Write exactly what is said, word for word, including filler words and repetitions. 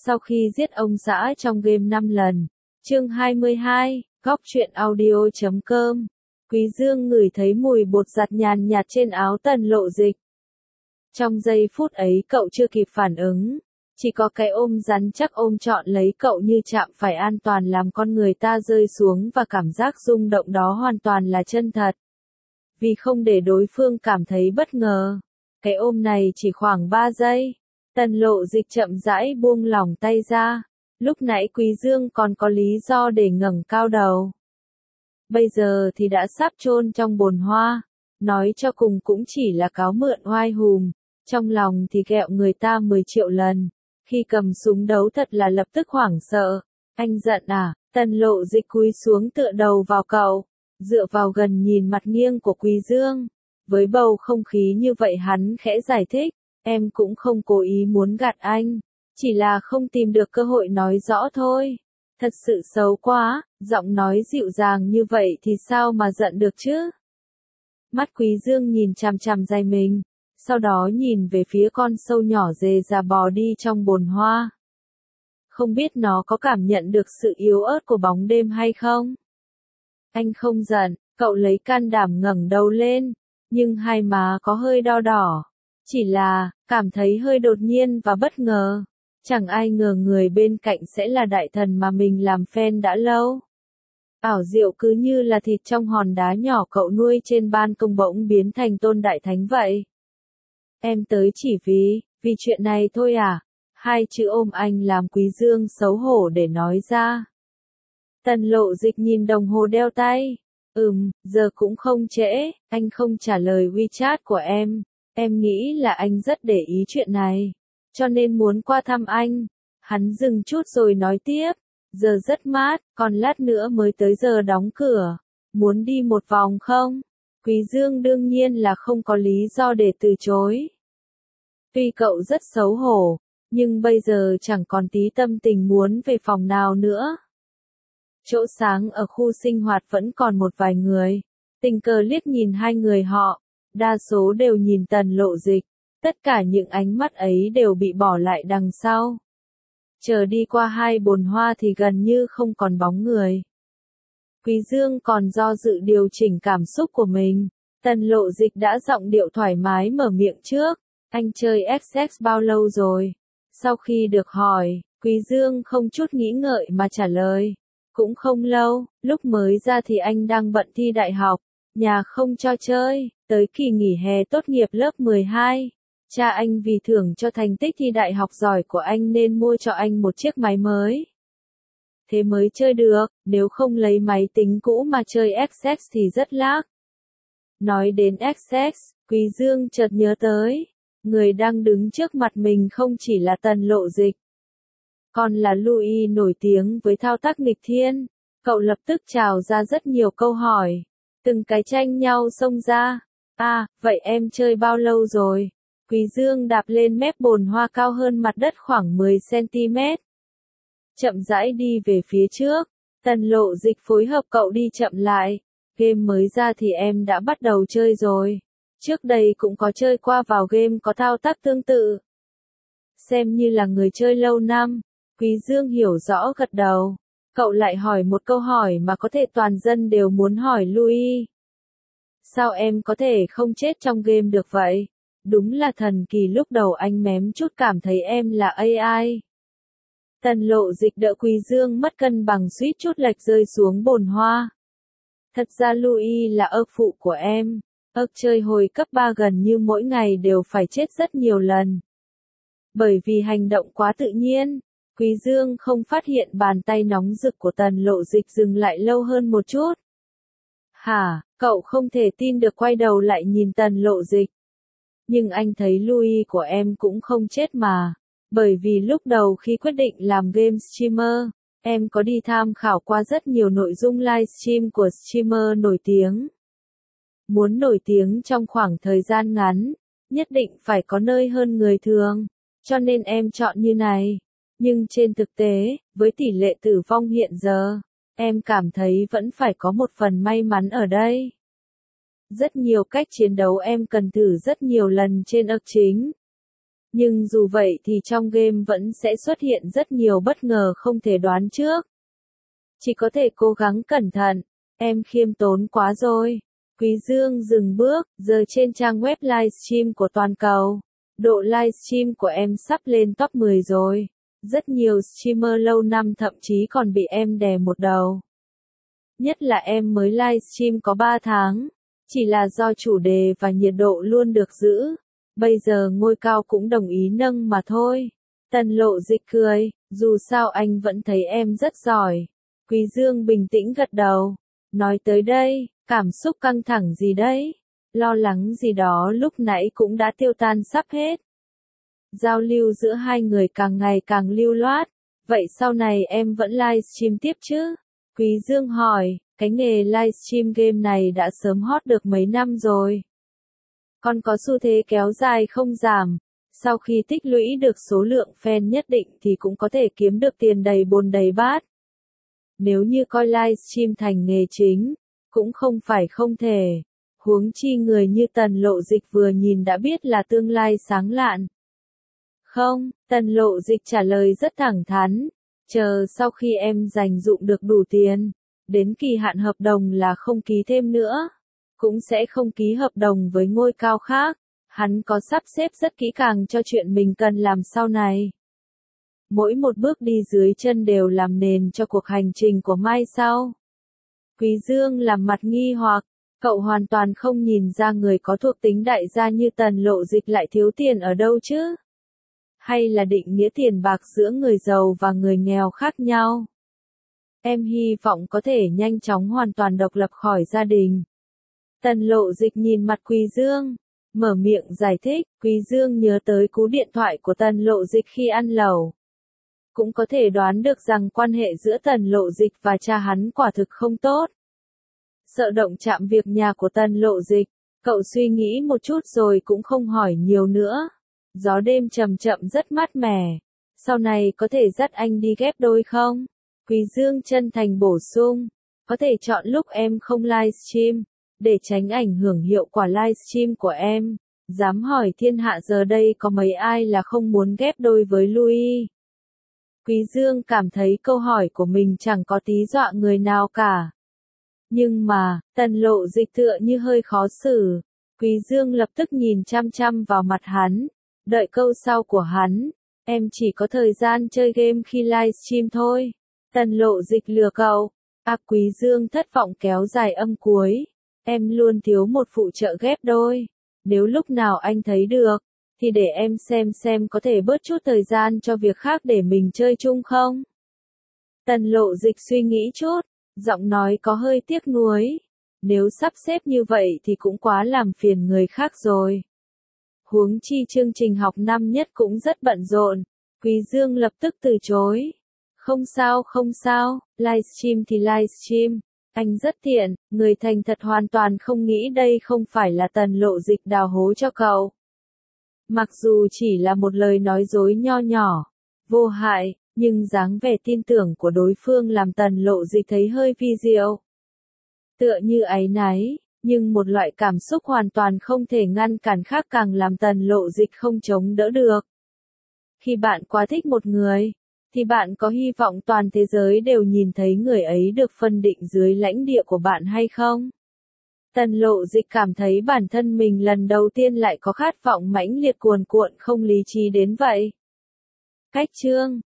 Sau khi giết ông xã trong game năm lần. Chương hai mươi hai, góc truyện audio chấm com. Quý Dương ngửi thấy mùi bột giặt nhàn nhạt trên áo Tần Lộ Dịch. Trong giây phút ấy cậu chưa kịp phản ứng. Chỉ có cái ôm rắn chắc ôm trọn lấy cậu như chạm phải an toàn làm con người ta rơi xuống và cảm giác rung động đó hoàn toàn là chân thật. Vì không để đối phương cảm thấy bất ngờ. Cái ôm này chỉ khoảng ba giây. Tần Lộ Dịch chậm rãi buông lỏng tay ra. Lúc nãy Quý Dương còn có lý do để ngẩng cao đầu. Bây giờ thì đã sắp chôn trong bồn hoa. Nói cho cùng cũng chỉ là cáo mượn oai hùm. Trong lòng thì ghẹo người ta mười triệu lần. Khi cầm súng đấu thật là lập tức hoảng sợ. Anh giận à? Tần Lộ Dịch cúi xuống tựa đầu vào cậu. Dựa vào gần nhìn mặt nghiêng của Quý Dương. Với bầu không khí như vậy hắn khẽ giải thích. Em cũng không cố ý muốn gạt anh. Chỉ là không tìm được cơ hội nói rõ thôi. Thật sự xấu quá, giọng nói dịu dàng như vậy thì sao mà giận được chứ? Mắt Quý Dương nhìn chằm chằm dây mình. Sau đó nhìn về phía con sâu nhỏ dề già bò đi trong bồn hoa. Không biết nó có cảm nhận được sự yếu ớt của bóng đêm hay không? Anh không giận, cậu lấy can đảm ngẩng đầu lên. Nhưng hai má có hơi đau đỏ. Chỉ là, cảm thấy hơi đột nhiên và bất ngờ. Chẳng ai ngờ người bên cạnh sẽ là đại thần mà mình làm fan đã lâu. Ảo diệu cứ như là thịt trong hòn đá nhỏ cậu nuôi trên ban công bỗng biến thành tôn đại thánh vậy. Em tới chỉ vì, vì chuyện này thôi à? Hai chữ ôm anh làm Quý Dương xấu hổ để nói ra. Tần Lộ Dịch nhìn đồng hồ đeo tay. Ừm, giờ cũng không trễ, anh không trả lời WeChat của em. Em nghĩ là anh rất để ý chuyện này. Cho nên muốn qua thăm anh. Hắn dừng chút rồi nói tiếp. Giờ rất mát, còn lát nữa mới tới giờ đóng cửa. Muốn đi một vòng không? Quý Dương đương nhiên là không có lý do để từ chối. Tuy cậu rất xấu hổ, nhưng bây giờ chẳng còn tí tâm tình muốn về phòng nào nữa. Chỗ sáng ở khu sinh hoạt vẫn còn một vài người. Tình cờ liếc nhìn hai người họ. Đa số đều nhìn Tần Lộ Dịch. Tất cả những ánh mắt ấy đều bị bỏ lại đằng sau. Chờ đi qua hai bồn hoa thì gần như không còn bóng người. Quý Dương còn do dự điều chỉnh cảm xúc của mình. Tần Lộ Dịch đã giọng điệu thoải mái mở miệng trước. Anh chơi ích ích bao lâu rồi? Sau khi được hỏi, Quý Dương không chút nghĩ ngợi mà trả lời. Cũng không lâu, lúc mới ra thì anh đang bận thi đại học. Nhà không cho chơi, tới kỳ nghỉ hè tốt nghiệp lớp mười hai. Cha anh vì thưởng cho thành tích thi đại học giỏi của anh nên mua cho anh một chiếc máy mới. Thế mới chơi được, nếu không lấy máy tính cũ mà chơi ích ích thì rất lag. Nói đến ích ích, Quý Dương chợt nhớ tới. Người đang đứng trước mặt mình không chỉ là Tần Lộ Dịch. Còn là Louis nổi tiếng với thao tác nghịch thiên. Cậu lập tức trào ra rất nhiều câu hỏi. Từng cái tranh nhau xông ra. À, vậy em chơi bao lâu rồi? Quý Dương đạp lên mép bồn hoa cao hơn mặt đất khoảng mười xăng ti mét. Chậm rãi đi về phía trước. Tần Lộ Dịch phối hợp cậu đi chậm lại. Game mới ra thì em đã bắt đầu chơi rồi. Trước đây cũng có chơi qua vào game có thao tác tương tự. Xem như là người chơi lâu năm. Quý Dương hiểu rõ gật đầu. Cậu lại hỏi một câu hỏi mà có thể toàn dân đều muốn hỏi Louis. Sao em có thể không chết trong game được vậy? Đúng là thần kỳ, lúc đầu anh mém chút cảm thấy em là a i. Tần Lộ Dịch đỡ Quý Dương mất cân bằng suýt chút lệch rơi xuống bồn hoa. Thật ra Louis là ơ phụ của em. Ơ chơi hồi cấp ba gần như mỗi ngày đều phải chết rất nhiều lần. Bởi vì hành động quá tự nhiên. Quý Dương không phát hiện bàn tay nóng rực của Tần Lộ Dịch dừng lại lâu hơn một chút. Hả, cậu không thể tin được quay đầu lại nhìn Tần Lộ Dịch. Nhưng anh thấy Louis của em cũng không chết mà. Bởi vì lúc đầu khi quyết định làm game streamer, em có đi tham khảo qua rất nhiều nội dung livestream của streamer nổi tiếng. Muốn nổi tiếng trong khoảng thời gian ngắn, nhất định phải có nơi hơn người thường. Cho nên em chọn như này. Nhưng trên thực tế, với tỷ lệ tử vong hiện giờ, em cảm thấy vẫn phải có một phần may mắn ở đây. Rất nhiều cách chiến đấu em cần thử rất nhiều lần trên ức chính. Nhưng dù vậy thì trong game vẫn sẽ xuất hiện rất nhiều bất ngờ không thể đoán trước. Chỉ có thể cố gắng cẩn thận, em khiêm tốn quá rồi. Quý Dương dừng bước, giờ trên trang web livestream của toàn cầu. Độ livestream của em sắp lên top mười rồi. Rất nhiều streamer lâu năm thậm chí còn bị em đè một đầu. Nhất là em mới livestream có ba tháng. Chỉ là do chủ đề và nhiệt độ luôn được giữ. Bây giờ ngôi cao cũng đồng ý nâng mà thôi. Tần Lộ Dịch cười, dù sao anh vẫn thấy em rất giỏi. Quý Dương bình tĩnh gật đầu. Nói tới đây, cảm xúc căng thẳng gì đấy? Lo lắng gì đó lúc nãy cũng đã tiêu tan sắp hết. Giao lưu giữa hai người càng ngày càng lưu loát. Vậy sau này em vẫn livestream tiếp chứ? Quý Dương hỏi, cái nghề livestream game này đã sớm hot được mấy năm rồi. Còn có xu thế kéo dài không giảm. Sau khi tích lũy được số lượng fan nhất định thì cũng có thể kiếm được tiền đầy bồn đầy bát. Nếu như coi livestream thành nghề chính, cũng không phải không thể. Huống chi người như Tần Lộ Dịch vừa nhìn đã biết là tương lai sáng lạn. Không, Tần Lộ Dịch trả lời rất thẳng thắn. Chờ sau khi em dành dụm được đủ tiền, đến kỳ hạn hợp đồng là không ký thêm nữa. Cũng sẽ không ký hợp đồng với ngôi cao khác. Hắn có sắp xếp rất kỹ càng cho chuyện mình cần làm sau này. Mỗi một bước đi dưới chân đều làm nền cho cuộc hành trình của mai sau. Quý Dương làm mặt nghi hoặc, cậu hoàn toàn không nhìn ra người có thuộc tính đại gia như Tần Lộ Dịch lại thiếu tiền ở đâu chứ? Hay là định nghĩa tiền bạc giữa người giàu và người nghèo khác nhau? Em hy vọng có thể nhanh chóng hoàn toàn độc lập khỏi gia đình. Tần Lộ Dịch nhìn mặt Quý Dương, mở miệng giải thích. Quý Dương nhớ tới cú điện thoại của Tần Lộ Dịch khi ăn lẩu. Cũng có thể đoán được rằng quan hệ giữa Tần Lộ Dịch và cha hắn quả thực không tốt. Sợ động chạm việc nhà của Tần Lộ Dịch, cậu suy nghĩ một chút rồi cũng không hỏi nhiều nữa. Gió đêm chậm chậm rất mát mẻ. Sau này có thể dắt anh đi ghép đôi không? Quý Dương chân thành bổ sung. Có thể chọn lúc em không livestream, để tránh ảnh hưởng hiệu quả livestream của em. Dám hỏi thiên hạ giờ đây có mấy ai là không muốn ghép đôi với Louis? Quý Dương cảm thấy câu hỏi của mình chẳng có tí dọa người nào cả. Nhưng mà, Tần Lộ Dịch tựa như hơi khó xử. Quý Dương lập tức nhìn chăm chăm vào mặt hắn. Đợi câu sau của hắn. Em chỉ có thời gian chơi game khi livestream thôi. Tần Lộ Dịch lừa cậu. À, Quý Dương thất vọng kéo dài âm cuối. Em luôn thiếu một phụ trợ ghép đôi. Nếu lúc nào anh thấy được, thì để em xem xem có thể bớt chút thời gian cho việc khác để mình chơi chung không? Tần Lộ Dịch suy nghĩ chút, giọng nói có hơi tiếc nuối. Nếu sắp xếp như vậy thì cũng quá làm phiền người khác rồi. Huống chi chương trình học năm nhất cũng rất bận rộn. Quý Dương lập tức từ chối. Không sao không sao, livestream thì livestream. Anh rất tiện, người thành thật hoàn toàn không nghĩ đây không phải là Tần Lộ Dịch đào hố cho cậu. Mặc dù chỉ là một lời nói dối nho nhỏ, vô hại, nhưng dáng vẻ tin tưởng của đối phương làm Tần Lộ Dịch thấy hơi vi diệu. Tựa như áy náy, nhưng một loại cảm xúc hoàn toàn không thể ngăn cản khác càng làm Tần Lộ Dịch không chống đỡ được. Khi bạn quá thích một người, thì bạn có hy vọng toàn thế giới đều nhìn thấy người ấy được phân định dưới lãnh địa của bạn hay không? Tần Lộ Dịch cảm thấy bản thân mình lần đầu tiên lại có khát vọng mãnh liệt cuồn cuộn không lý trí đến vậy. Cách chương